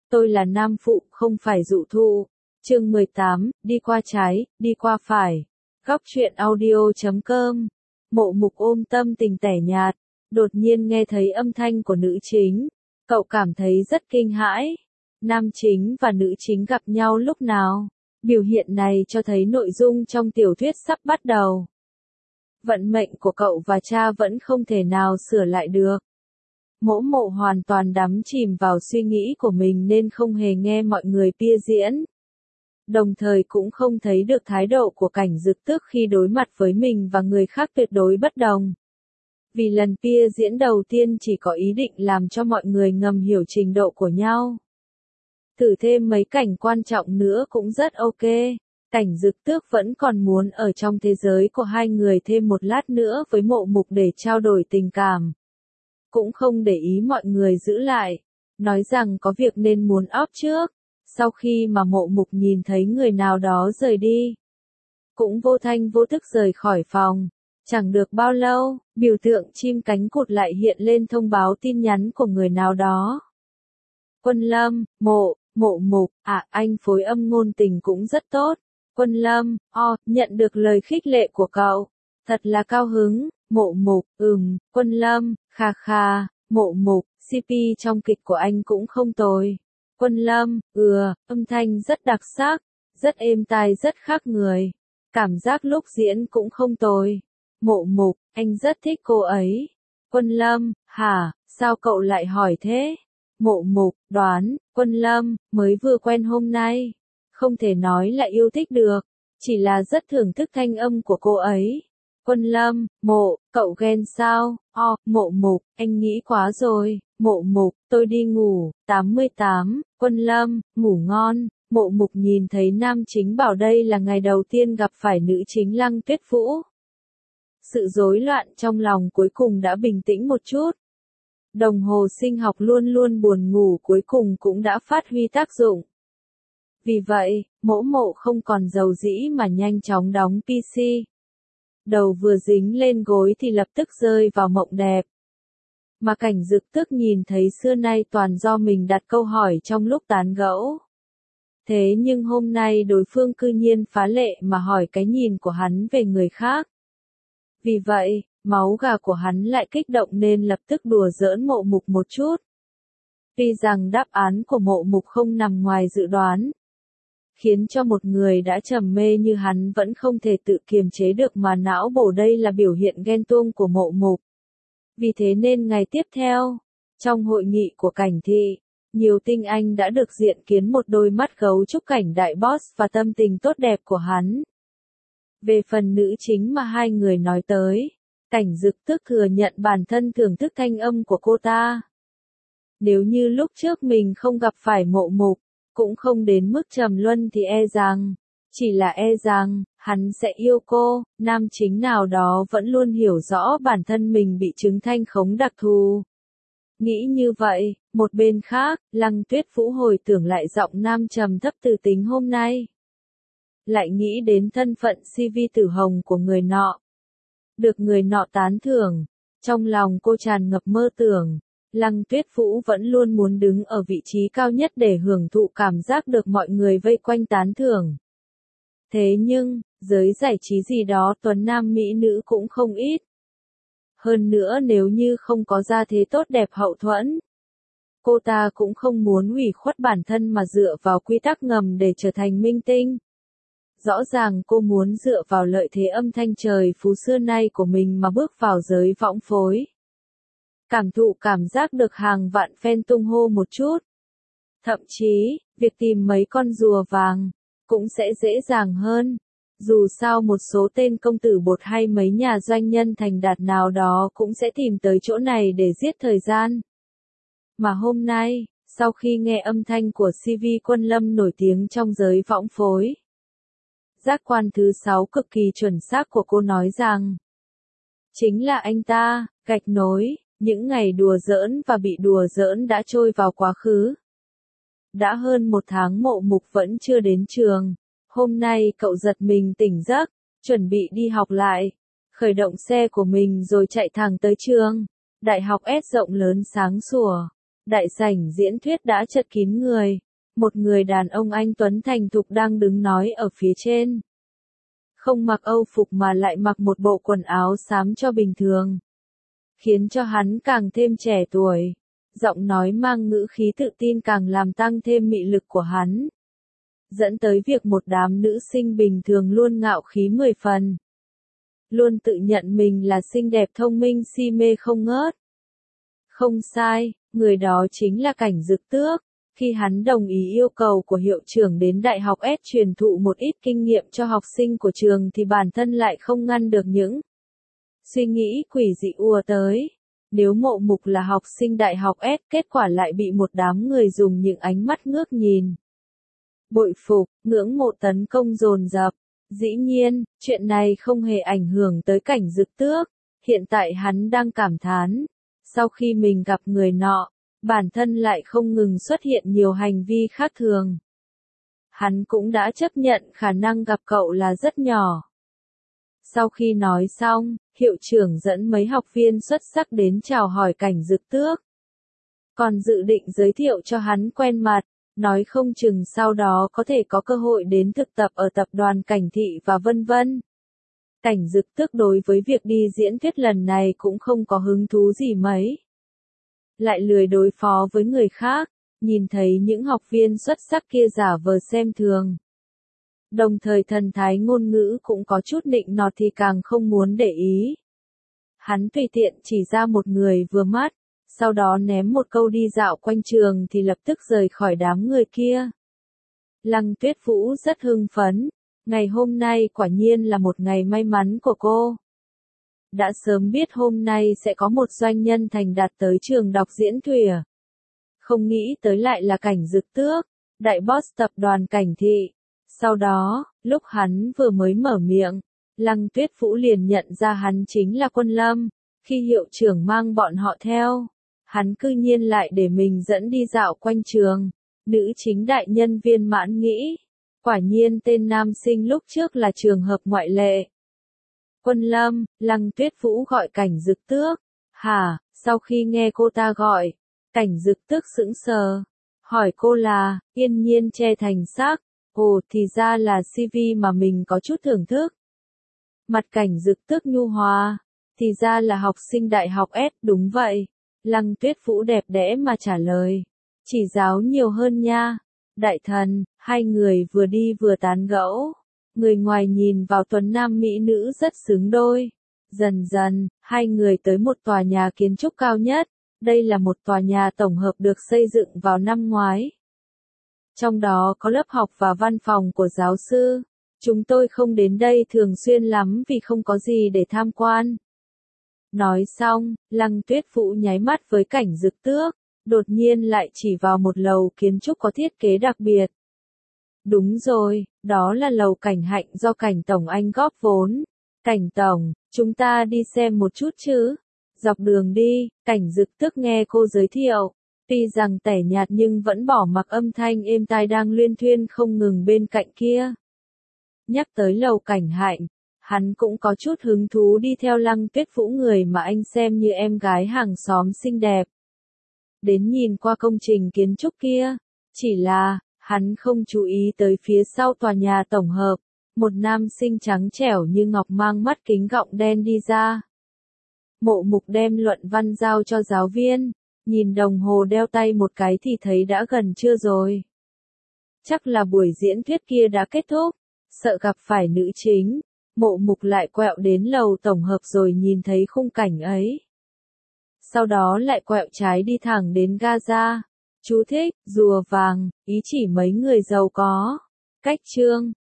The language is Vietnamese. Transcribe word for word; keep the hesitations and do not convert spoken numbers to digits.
tôi là nam phụ, không phải dụ thụ. Chương mười tám, đi qua trái, đi qua phải. Góc truyện audio chấm com. Mộ Mục ôm tâm tình tẻ nhạt, đột nhiên nghe thấy âm thanh của nữ chính. Cậu cảm thấy rất kinh hãi. Nam chính và nữ chính gặp nhau lúc nào? Biểu hiện này cho thấy nội dung trong tiểu thuyết sắp bắt đầu. Vận mệnh của cậu và cha vẫn không thể nào sửa lại được. Mỗ Mộ hoàn toàn đắm chìm vào suy nghĩ của mình nên không hề nghe mọi người bia diễn. Đồng thời cũng không thấy được thái độ của Cảnh Dực Tước khi đối mặt với mình và người khác tuyệt đối bất đồng. Vì lần bia diễn đầu tiên chỉ có ý định làm cho mọi người ngầm hiểu trình độ của nhau. Thử thêm mấy cảnh quan trọng nữa cũng rất ok. Cảnh Dực Tước vẫn còn muốn ở trong thế giới của hai người thêm một lát nữa với Mộ Mục để trao đổi tình cảm. Cũng không để ý mọi người giữ lại, nói rằng có việc nên muốn off trước. Sau khi mà Mộ Mục nhìn thấy người nào đó rời đi, cũng vô thanh vô tức rời khỏi phòng. Chẳng được bao lâu, biểu tượng chim cánh cụt lại hiện lên thông báo tin nhắn của người nào đó. Quân Lâm, Mộ, Mộ Mục, à anh phối âm ngôn tình cũng rất tốt. Quân Lâm, o, nhận được lời khích lệ của cậu. Thật là cao hứng. Mộ Mục, ừm, Quân Lâm, kha kha, Mộ Mục, xê pê trong kịch của anh cũng không tồi. Quân Lâm, ừa, âm thanh rất đặc sắc, rất êm tai rất khác người. Cảm giác lúc diễn cũng không tồi. Mộ Mục, anh rất thích cô ấy. Quân Lâm, hả, sao cậu lại hỏi thế? Mộ Mục, đoán, Quân Lâm, mới vừa quen hôm nay. Không thể nói là yêu thích được, chỉ là rất thưởng thức thanh âm của cô ấy. Quân Lâm, Mộ, cậu ghen sao? O, Mộ Mục, anh nghĩ quá rồi. Mộ Mục, tôi đi ngủ. tám mươi tám, Quân Lâm, ngủ ngon. Mộ Mục nhìn thấy nam chính bảo đây là ngày đầu tiên gặp phải nữ chính Lăng Tuyết Vũ. Sự rối loạn trong lòng cuối cùng đã bình tĩnh một chút. Đồng hồ sinh học luôn luôn buồn ngủ cuối cùng cũng đã phát huy tác dụng. Vì vậy, Mỗ Mộ không còn dầu dĩ mà nhanh chóng đóng pê xê. Đầu vừa dính lên gối thì lập tức rơi vào mộng đẹp. Mà Cảnh Dực Tước nhìn thấy xưa nay toàn do mình đặt câu hỏi trong lúc tán gẫu. Thế nhưng hôm nay đối phương cư nhiên phá lệ mà hỏi cái nhìn của hắn về người khác. Vì vậy, máu gà của hắn lại kích động nên lập tức đùa giỡn Mộ Mục một chút. Tuy rằng đáp án của Mộ Mục không nằm ngoài dự đoán, khiến cho một người đã trầm mê như hắn vẫn không thể tự kiềm chế được mà não bổ đây là biểu hiện ghen tuông của Mộ Mục. Vì thế nên ngày tiếp theo, trong hội nghị của Cảnh thị, nhiều tinh anh đã được diện kiến một đôi mắt gấu trúc Cảnh đại boss và tâm tình tốt đẹp của hắn. Về phần nữ chính mà hai người nói tới, Cảnh Dực Tước thừa nhận bản thân thưởng thức thanh âm của cô ta. Nếu như lúc trước mình không gặp phải Mộ Mục, cũng không đến mức trầm luân thì e rằng, chỉ là e rằng, hắn sẽ yêu cô. Nam chính nào đó vẫn luôn hiểu rõ bản thân mình bị chứng thanh khống đặc thù. Nghĩ như vậy, một bên khác, Lăng Tuyết Vũ hồi tưởng lại giọng nam trầm thấp từ tính hôm nay. Lại nghĩ đến thân phận xê vê tử hồng của người nọ. Được người nọ tán thưởng, trong lòng cô tràn ngập mơ tưởng. Lăng Tuyết Vũ vẫn luôn muốn đứng ở vị trí cao nhất để hưởng thụ cảm giác được mọi người vây quanh tán thưởng. Thế nhưng, giới giải trí gì đó tuấn nam mỹ nữ cũng không ít. Hơn nữa nếu như không có gia thế tốt đẹp hậu thuẫn, cô ta cũng không muốn hủy khuất bản thân mà dựa vào quy tắc ngầm để trở thành minh tinh. Rõ ràng cô muốn dựa vào lợi thế âm thanh trời phú xưa nay của mình mà bước vào giới võng phối. Cảm thụ cảm giác được hàng vạn fan tung hô một chút. Thậm chí, việc tìm mấy con rùa vàng, cũng sẽ dễ dàng hơn. Dù sao một số tên công tử bột hay mấy nhà doanh nhân thành đạt nào đó cũng sẽ tìm tới chỗ này để giết thời gian. Mà hôm nay, sau khi nghe âm thanh của xê vê Quân Lâm nổi tiếng trong giới võng phối, giác quan thứ sáu cực kỳ chuẩn xác của cô nói rằng, chính là anh ta, gạch nối. Những ngày đùa giỡn và bị đùa giỡn đã trôi vào quá khứ. Đã hơn một tháng Mộ Mục vẫn chưa đến trường. Hôm nay cậu giật mình tỉnh giấc, chuẩn bị đi học lại. Khởi động xe của mình rồi chạy thẳng tới trường. Đại học S rộng lớn sáng sủa. đại sảnh diễn thuyết đã chật kín người. Một người đàn ông anh tuấn thành thục đang đứng nói ở phía trên. Không mặc âu phục mà lại mặc một bộ quần áo xám cho bình thường. Khiến cho hắn càng thêm trẻ tuổi. Giọng nói mang ngữ khí tự tin càng làm tăng thêm mị lực của hắn. Dẫn tới việc một đám nữ sinh bình thường luôn ngạo khí mười phần. Luôn tự nhận mình là xinh đẹp thông minh si mê không ngớt. Không sai, người đó chính là Cảnh Dực Tước. Khi hắn đồng ý yêu cầu của hiệu trưởng đến Đại học S truyền thụ một ít kinh nghiệm cho học sinh của trường thì bản thân lại không ngăn được những suy nghĩ quỷ dị ùa tới. Nếu Mộ Mục là học sinh Đại học S, kết quả lại bị một đám người dùng những ánh mắt ngước nhìn, bội phục, ngưỡng mộ tấn công dồn dập. Dĩ nhiên, chuyện này không hề ảnh hưởng tới Cảnh Dực Tước. Hiện tại hắn đang cảm thán. Sau khi mình gặp người nọ, bản thân lại không ngừng xuất hiện nhiều hành vi khác thường. Hắn cũng đã chấp nhận khả năng gặp cậu là rất nhỏ. Sau khi nói xong, hiệu trưởng dẫn mấy học viên xuất sắc đến chào hỏi Cảnh Dực Tước. Còn dự định giới thiệu cho hắn quen mặt, nói không chừng sau đó có thể có cơ hội đến thực tập ở tập đoàn Cảnh Thị và vân vân. Cảnh Dực Tước đối với việc đi diễn thuyết lần này cũng không có hứng thú gì mấy. Lại lười đối phó với người khác, nhìn thấy những học viên xuất sắc kia giả vờ xem thường. Đồng thời thần thái ngôn ngữ cũng có chút nịnh nọt thì càng không muốn để ý. Hắn tùy tiện chỉ ra một người vừa mắt, sau đó ném một câu đi dạo quanh trường thì lập tức rời khỏi đám người kia. Lăng Tuyết Vũ rất hưng phấn, ngày hôm nay quả nhiên là một ngày may mắn của cô. Đã sớm biết hôm nay sẽ có một doanh nhân thành đạt tới trường đọc diễn thuyết. Không nghĩ tới lại là Cảnh Dực Tước, đại boss tập đoàn Cảnh Thị. Sau đó, lúc hắn vừa mới mở miệng, Lăng Tuyết Vũ liền nhận ra hắn chính là Quân Lâm. Khi hiệu trưởng mang bọn họ theo, hắn cư nhiên lại để mình dẫn đi dạo quanh trường. Nữ chính đại nhân viên mãn nghĩ, quả nhiên tên nam sinh lúc trước là trường hợp ngoại lệ. Quân Lâm, Lăng Tuyết Vũ gọi Cảnh Dực Tước. Hả, sau khi nghe cô ta gọi, Cảnh Dực Tước sững sờ. Hỏi cô là, yên nhiên che thành sắc. Ồ, thì ra là xê vê mà mình có chút thưởng thức. Mặt Cảnh Dực Tước nhu hòa. Thì ra là học sinh đại học S, đúng vậy. Lăng Tuyết Vũ đẹp đẽ mà trả lời. Chỉ giáo nhiều hơn nha. Đại thần, hai người vừa đi vừa tán gẫu. Người ngoài nhìn vào tuấn nam mỹ nữ rất xứng đôi. Dần dần, hai người tới một tòa nhà kiến trúc cao nhất. Đây là một tòa nhà tổng hợp được xây dựng vào năm ngoái. Trong đó có lớp học và văn phòng của giáo sư. Chúng tôi không đến đây thường xuyên lắm vì không có gì để tham quan. Nói xong, Lăng Tuyết Vũ nháy mắt với Cảnh Dực Tước, đột nhiên lại chỉ vào một lầu kiến trúc có thiết kế đặc biệt. Đúng rồi, đó là lầu Cảnh Hạnh do Cảnh Tổng Anh góp vốn. Cảnh Tổng, chúng ta đi xem một chút chứ. Dọc đường đi, Cảnh Dực Tước nghe cô giới thiệu. Tuy rằng tẻ nhạt nhưng vẫn bỏ mặc âm thanh êm tai đang luyên thuyên không ngừng bên cạnh kia. Nhắc tới lầu Cảnh Hạnh, hắn cũng có chút hứng thú đi theo Lăng Tuyết Vũ, người mà anh xem như em gái hàng xóm xinh đẹp. Đến nhìn qua công trình kiến trúc kia, chỉ là, hắn không chú ý tới phía sau tòa nhà tổng hợp, một nam sinh trắng trẻo như ngọc mang mắt kính gọng đen đi ra. Mộ Mục đem luận văn giao cho giáo viên, nhìn đồng hồ đeo tay một cái thì thấy đã gần trưa rồi. Chắc là buổi diễn thuyết kia đã kết thúc, sợ gặp phải nữ chính, Mộ Mục lại quẹo đến lầu tổng hợp rồi nhìn thấy khung cảnh ấy. Sau đó lại quẹo trái đi thẳng đến Gaza. Chú thích, rùa vàng, ý chỉ mấy người giàu có. Cách chương,